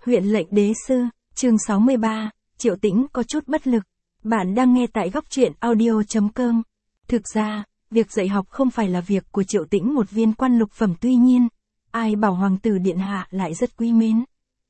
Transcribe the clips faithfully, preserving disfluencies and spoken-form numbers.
Huyện lệnh đế sư, chương sáu mươi ba, Triệu Tĩnh có chút bất lực. Bạn đang nghe tại góc truyện audio chấm com. Thực ra, việc dạy học không phải là việc của Triệu Tĩnh một viên quan lục phẩm, tuy nhiên, ai bảo hoàng tử điện hạ lại rất quý mến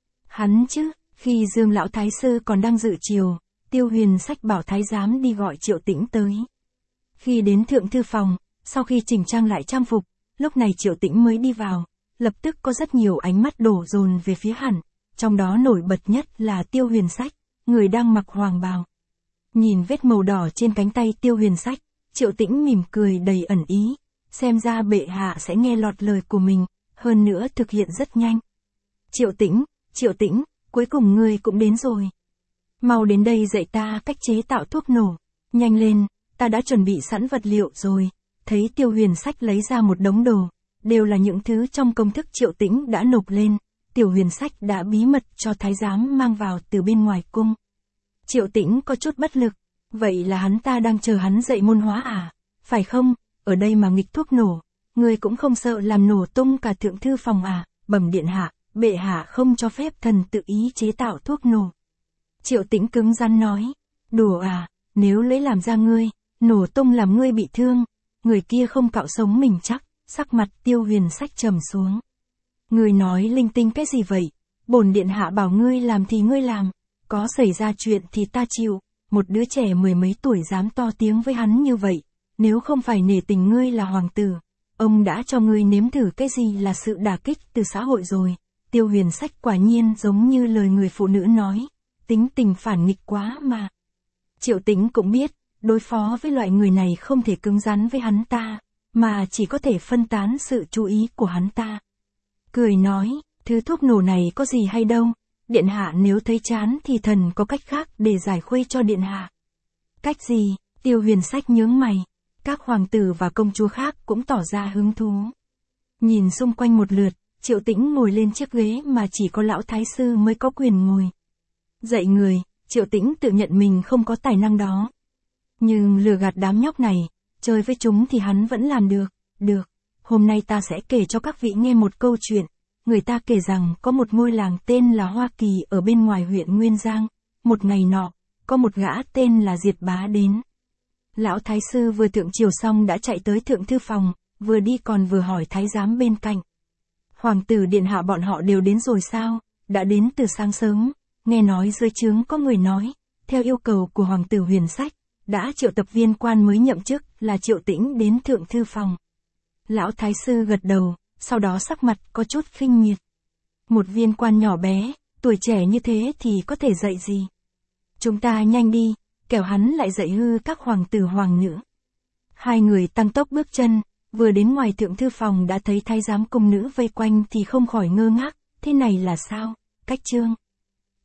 hắn chứ. Khi Dương lão thái sư còn đang dự triều, Tiêu Huyền Sách bảo thái giám đi gọi Triệu Tĩnh tới. Khi đến thượng thư phòng, sau khi chỉnh trang lại trang phục, lúc này Triệu Tĩnh mới đi vào, lập tức có rất nhiều ánh mắt đổ dồn về phía hắn, trong đó nổi bật nhất là Tiêu Huyền Sách, người đang mặc hoàng bào. Nhìn vết màu đỏ trên cánh tay Tiêu Huyền Sách, Triệu Tĩnh mỉm cười đầy ẩn ý, xem ra bệ hạ sẽ nghe lọt lời của mình, hơn nữa thực hiện rất nhanh. Triệu Tĩnh, Triệu Tĩnh, cuối cùng ngươi cũng đến rồi. Mau đến đây dạy ta cách chế tạo thuốc nổ, nhanh lên, ta đã chuẩn bị sẵn vật liệu rồi. Thấy Tiêu Huyền Sách lấy ra một đống đồ, đều là những thứ trong công thức Triệu Tĩnh đã nộp lên, Tiểu Huyền Sách đã bí mật cho thái giám mang vào từ bên ngoài cung. Triệu Tĩnh có chút bất lực, vậy là hắn ta đang chờ hắn dạy môn hóa à, phải không? Ở đây mà nghịch thuốc nổ, ngươi cũng không sợ làm nổ tung cả thượng thư phòng à? Bẩm điện hạ, bệ hạ không cho phép thần tự ý chế tạo thuốc nổ. Triệu Tĩnh cứng rắn nói, đùa à, nếu lấy làm ra ngươi, nổ tung làm ngươi bị thương, người kia không cạo sống mình chắc. Sắc mặt Tiêu Huyền Sách trầm xuống. Ngươi nói linh tinh cái gì vậy? Bổn điện hạ bảo ngươi làm thì ngươi làm, có xảy ra chuyện thì ta chịu. Một đứa trẻ mười mấy tuổi dám to tiếng với hắn như vậy, nếu không phải nể tình ngươi là hoàng tử, ông đã cho ngươi nếm thử cái gì là sự đả kích từ xã hội rồi. Tiêu Huyền Sách quả nhiên giống như lời người phụ nữ nói, tính tình phản nghịch quá mà. Triệu Tĩnh cũng biết, đối phó với loại người này không thể cứng rắn với hắn ta, mà chỉ có thể phân tán sự chú ý của hắn ta. Cười nói, thứ thuốc nổ này có gì hay đâu, điện hạ nếu thấy chán thì thần có cách khác để giải khuây cho điện hạ. Cách gì? Tiêu Huyền Sách nhướng mày, các hoàng tử và công chúa khác cũng tỏ ra hứng thú. Nhìn xung quanh một lượt, Triệu Tĩnh ngồi lên chiếc ghế mà chỉ có lão thái sư mới có quyền ngồi. Dạy người, Triệu Tĩnh tự nhận mình không có tài năng đó. Nhưng lừa gạt đám nhóc này, chơi với chúng thì hắn vẫn làm được. Được, hôm nay ta sẽ kể cho các vị nghe một câu chuyện. Người ta kể rằng có một ngôi làng tên là Hoa Kỳ ở bên ngoài huyện Nguyên Giang. Một ngày nọ, có một gã tên là Diệt Bá đến. Lão thái sư vừa thượng triều xong đã chạy tới thượng thư phòng, vừa đi còn vừa hỏi thái giám bên cạnh. Hoàng tử điện hạ bọn họ đều đến rồi sao? Đã đến từ sáng sớm. Nghe nói dưới trướng có người nói, theo yêu cầu của hoàng tử Huyền Sách, đã triệu tập viên quan mới nhậm chức là Triệu Tĩnh đến thượng thư phòng. Lão thái sư gật đầu, sau đó sắc mặt có chút khinh miệt. Một viên quan nhỏ bé, tuổi trẻ như thế thì có thể dạy gì? Chúng ta nhanh đi, kẻo hắn lại dạy hư các hoàng tử hoàng nữ. Hai người tăng tốc bước chân, vừa đến ngoài thượng thư phòng đã thấy thái giám cung nữ vây quanh thì không khỏi ngơ ngác, thế này là sao? Cách chương.